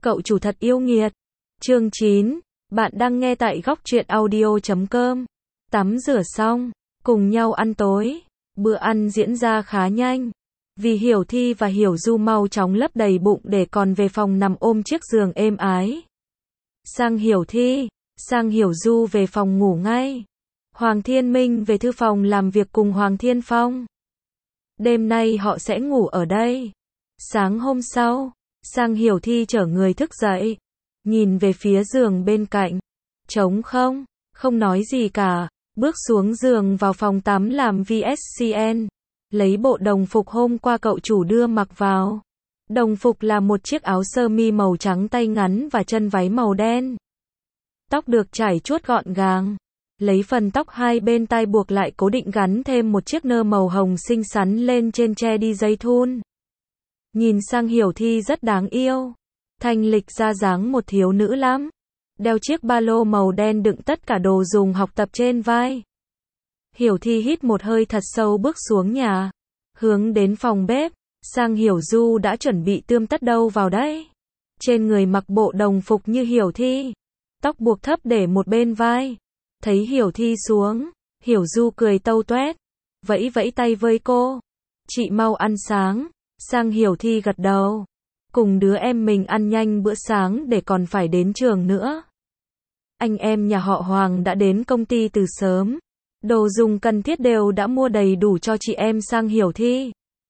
Cậu chủ thật yêu nghiệt. Chương 9. Bạn đang nghe tại góc truyện audio.com. Tắm rửa xong, cùng nhau ăn tối. Bữa ăn diễn ra khá nhanh. Vì Hiểu Thi và Hiểu Du mau chóng lấp đầy bụng để còn về phòng nằm ôm chiếc giường êm ái. Sang Hiểu Thi, sang Hiểu Du về phòng ngủ ngay. Hoàng Thiên Minh về thư phòng làm việc cùng Hoàng Thiên Phong. Đêm nay họ sẽ ngủ ở đây. Sáng hôm sau, Sang Hiểu Thi chở người thức dậy, nhìn về phía giường bên cạnh, trống không, không nói gì cả, bước xuống giường vào phòng tắm làm VSCN, lấy bộ đồng phục hôm qua cậu chủ đưa mặc vào. Đồng phục là một chiếc áo sơ mi màu trắng tay ngắn và chân váy màu đen. Tóc được chải chuốt gọn gàng, lấy phần tóc hai bên tai buộc lại cố định gắn thêm một chiếc nơ màu hồng xinh xắn lên trên che đi dây thun. Nhìn Sang Hiểu Thi rất đáng yêu, thanh lịch ra dáng một thiếu nữ lắm. Đeo chiếc ba lô màu đen đựng tất cả đồ dùng học tập trên vai. Hiểu Thi hít một hơi thật sâu bước xuống nhà, hướng đến phòng bếp. Sang Hiểu Du đã chuẩn bị tươm tất đâu vào đấy. Trên người mặc bộ đồng phục như Hiểu Thi, tóc buộc thấp để một bên vai. Thấy Hiểu Thi xuống, Hiểu Du cười tâu toét, vẫy vẫy tay với cô. Chị mau ăn sáng. Sang Hiểu Thi gật đầu. Cùng đứa em mình ăn nhanh bữa sáng để còn phải đến trường nữa. Anh em nhà họ Hoàng đã đến công ty từ sớm. Đồ dùng cần thiết đều đã mua đầy đủ cho chị em Sang Hiểu Thi.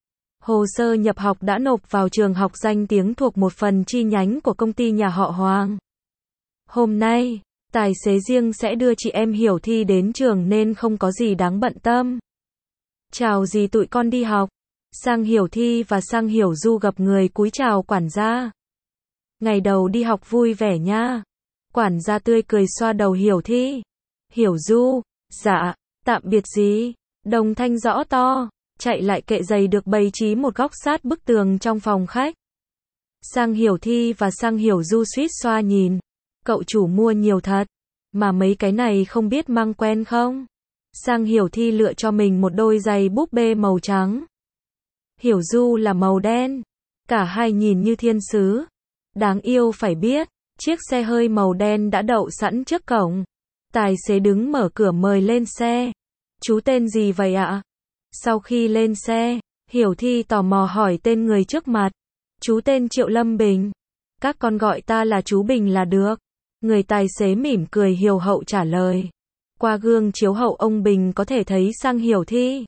Hồ sơ nhập học đã nộp vào trường học danh tiếng thuộc một phần chi nhánh của công ty nhà họ Hoàng. Hôm nay, tài xế riêng sẽ đưa chị em Hiểu Thi đến trường nên không có gì đáng bận tâm. Chào dì tụi con đi học. Sang Hiểu Thi và Sang Hiểu Du gặp người cúi chào quản gia. Ngày đầu đi học vui vẻ nha. Quản gia tươi cười xoa đầu Hiểu Thi. Hiểu Du, dạ, tạm biệt dì. Đồng thanh rõ to, chạy lại kệ giày được bày trí một góc sát bức tường trong phòng khách. Sang Hiểu Thi và Sang Hiểu Du suýt xoa nhìn. Cậu chủ mua nhiều thật, mà mấy cái này không biết mang quen không? Sang Hiểu Thi lựa cho mình một đôi giày búp bê màu trắng. Hiểu Du là màu đen. Cả hai nhìn như thiên sứ. Đáng yêu phải biết. Chiếc xe hơi màu đen đã đậu sẵn trước cổng. Tài xế đứng mở cửa mời lên xe. Chú tên gì vậy ạ? Sau khi lên xe, Hiểu Thi tò mò hỏi tên người trước mặt. Chú tên Triệu Lâm Bình. Các con gọi ta là chú Bình là được. Người tài xế mỉm cười hiền hậu trả lời. Qua gương chiếu hậu ông Bình có thể thấy Sang Hiểu Thi.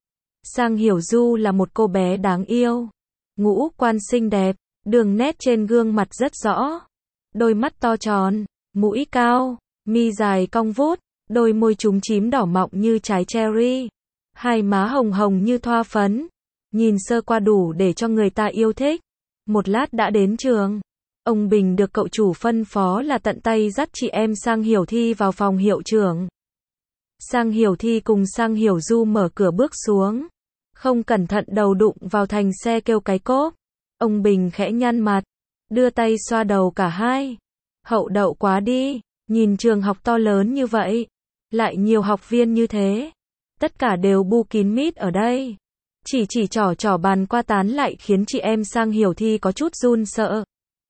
Sang Hiểu Du là một cô bé đáng yêu. Ngũ quan xinh đẹp, đường nét trên gương mặt rất rõ. Đôi mắt to tròn, mũi cao, mi dài cong vút, đôi môi chúm chím đỏ mọng như trái cherry. Hai má hồng hồng như thoa phấn. Nhìn sơ qua đủ để cho người ta yêu thích. Một lát đã đến trường. Ông Bình được cậu chủ phân phó là tận tay dắt chị em Sang Hiểu Thi vào phòng hiệu trưởng. Sang Hiểu Thi cùng Sang Hiểu Du mở cửa bước xuống. Không cẩn thận đầu đụng vào thành xe kêu cái cốp. Ông Bình khẽ nhăn mặt, đưa tay xoa đầu cả hai. Hậu đậu quá đi, nhìn trường học to lớn như vậy, lại nhiều học viên như thế. Tất cả đều bu kín mít ở đây. Chỉ trỏ bàn qua tán lại khiến chị em Sang Hiểu Thi có chút run sợ.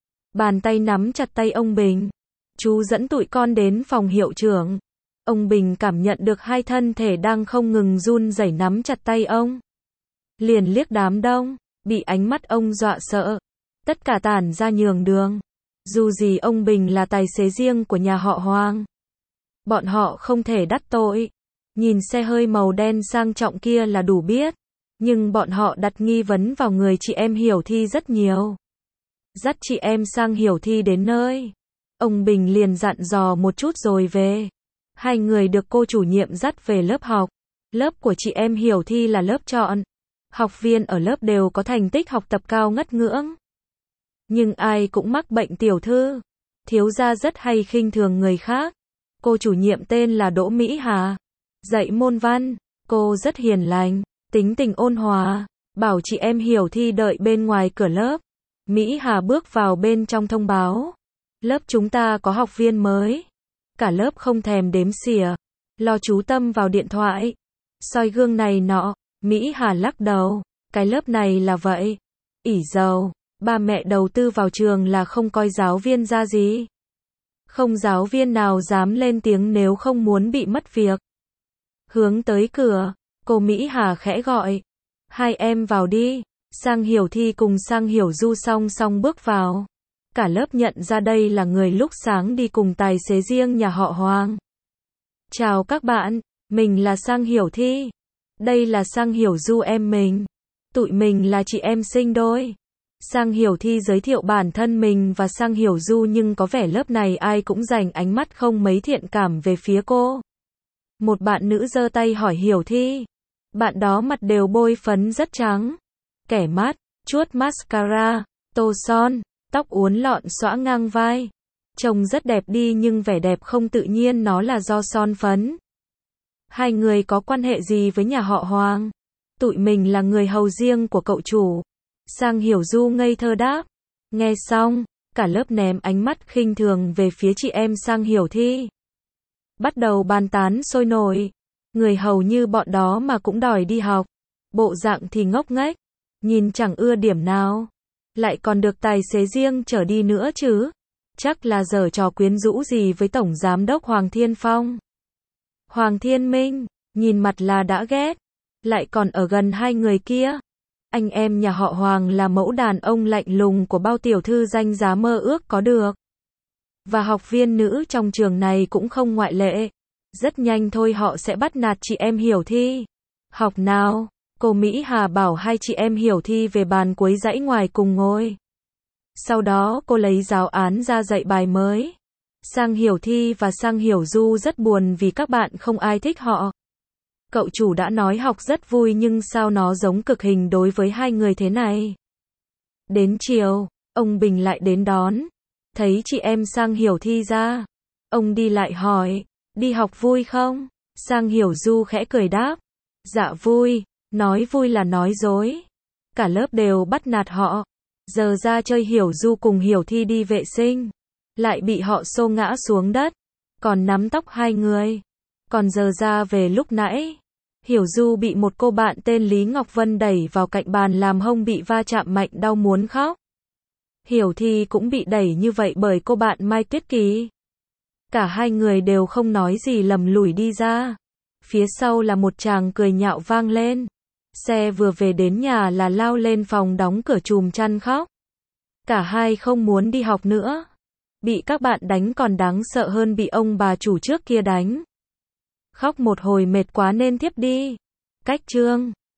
Bàn tay nắm chặt tay ông Bình. Chú dẫn tụi con đến phòng hiệu trưởng. Ông Bình cảm nhận được hai thân thể đang không ngừng run rẩy nắm chặt tay ông. Liền liếc đám đông, bị ánh mắt ông dọa sợ. Tất cả tản ra nhường đường. Dù gì ông Bình là tài xế riêng của nhà họ Hoàng. Bọn họ không thể đắc tội. Nhìn xe hơi màu đen sang trọng kia là đủ biết. Nhưng bọn họ đặt nghi vấn vào người chị em Hiểu Thi rất nhiều. Dắt chị em Sang Hiểu Thi đến nơi. Ông Bình liền dặn dò một chút rồi về. Hai người được cô chủ nhiệm dắt về lớp học. Lớp của chị em Hiểu Thi là lớp chọn. Học viên ở lớp đều có thành tích học tập cao ngất ngưỡng. Nhưng ai cũng mắc bệnh tiểu thư. Thiếu gia rất hay khinh thường người khác. Cô chủ nhiệm tên là Đỗ Mỹ Hà. Dạy môn văn. Cô rất hiền lành, tính tình ôn hòa. Bảo chị em Hiểu Thi đợi bên ngoài cửa lớp. Mỹ Hà bước vào bên trong thông báo. Lớp chúng ta có học viên mới. Cả lớp không thèm đếm xỉa. Lo chú tâm vào điện thoại. Soi gương này nọ. Mỹ Hà lắc đầu. Cái lớp này là vậy. Ỷ giàu. Ba mẹ đầu tư vào trường là không coi giáo viên ra gì. Không giáo viên nào dám lên tiếng nếu không muốn bị mất việc. Hướng tới cửa, cô Mỹ Hà khẽ gọi. Hai em vào đi. Sang Hiểu Thi cùng Sang Hiểu Du song song bước vào. Cả lớp nhận ra đây là người lúc sáng đi cùng tài xế riêng nhà họ Hoàng. Chào các bạn, mình là Sang Hiểu Thi. Đây là Sang Hiểu Du em mình. Tụi mình là chị em sinh đôi. Sang Hiểu Thi giới thiệu bản thân mình và Sang Hiểu Du, nhưng có vẻ lớp này ai cũng dành ánh mắt không mấy thiện cảm về phía cô. Một bạn nữ giơ tay hỏi Hiểu Thi. Bạn đó mặt đều bôi phấn rất trắng, kẻ mát, chuốt mascara, tô son, tóc uốn lọn xõa ngang vai. Trông rất đẹp đi, nhưng vẻ đẹp không tự nhiên nó là do son phấn. Hai người có quan hệ gì với nhà họ Hoàng? Tụi mình là người hầu riêng của cậu chủ. Sang Hiểu Du ngây thơ đáp. Nghe xong, cả lớp ném ánh mắt khinh thường về phía chị em Sang Hiểu Thi. Bắt đầu bàn tán sôi nổi. Người hầu như bọn đó mà cũng đòi đi học. Bộ dạng thì ngốc nghếch, nhìn chẳng ưa điểm nào. Lại còn được tài xế riêng chở đi nữa chứ. Chắc là giở trò quyến rũ gì với Tổng Giám đốc Hoàng Thiên Phong. Hoàng Thiên Minh, nhìn mặt là đã ghét. Lại còn ở gần hai người kia. Anh em nhà họ Hoàng là mẫu đàn ông lạnh lùng của bao tiểu thư danh giá mơ ước có được. Và học viên nữ trong trường này cũng không ngoại lệ. Rất nhanh thôi họ sẽ bắt nạt chị em Hiểu Thi. Học nào, cô Mỹ Hà bảo hai chị em Hiểu Thi về bàn cuối dãy ngoài cùng ngồi. Sau đó cô lấy giáo án ra dạy bài mới. Sang Hiểu Thi và Sang Hiểu Du rất buồn vì các bạn không ai thích họ. Cậu chủ đã nói học rất vui, nhưng sao nó giống cực hình đối với hai người thế này. Đến chiều, ông Bình lại đến đón. Thấy chị em Sang Hiểu Thi ra, ông đi lại hỏi, đi học vui không? Sang Hiểu Du khẽ cười đáp, dạ vui. Nói vui là nói dối. Cả lớp đều bắt nạt họ. Giờ ra chơi Hiểu Du cùng Hiểu Thi đi vệ sinh, lại bị họ xô ngã xuống đất, còn nắm tóc hai người. Còn giờ ra về lúc nãy, Hiểu Du bị một cô bạn tên Lý Ngọc Vân đẩy vào cạnh bàn làm hông bị va chạm mạnh đau muốn khóc. Hiểu Thi cũng bị đẩy như vậy bởi cô bạn Mai Tuyết Kỳ. Cả hai người đều không nói gì lầm lủi đi ra. Phía sau là một tràng cười nhạo vang lên. Xe vừa về đến nhà là lao lên phòng đóng cửa chùm chăn khóc. Cả hai không muốn đi học nữa. Bị các bạn đánh còn đáng sợ hơn bị ông bà chủ trước kia đánh. Khóc một hồi mệt quá nên thiếp đi. Cách chương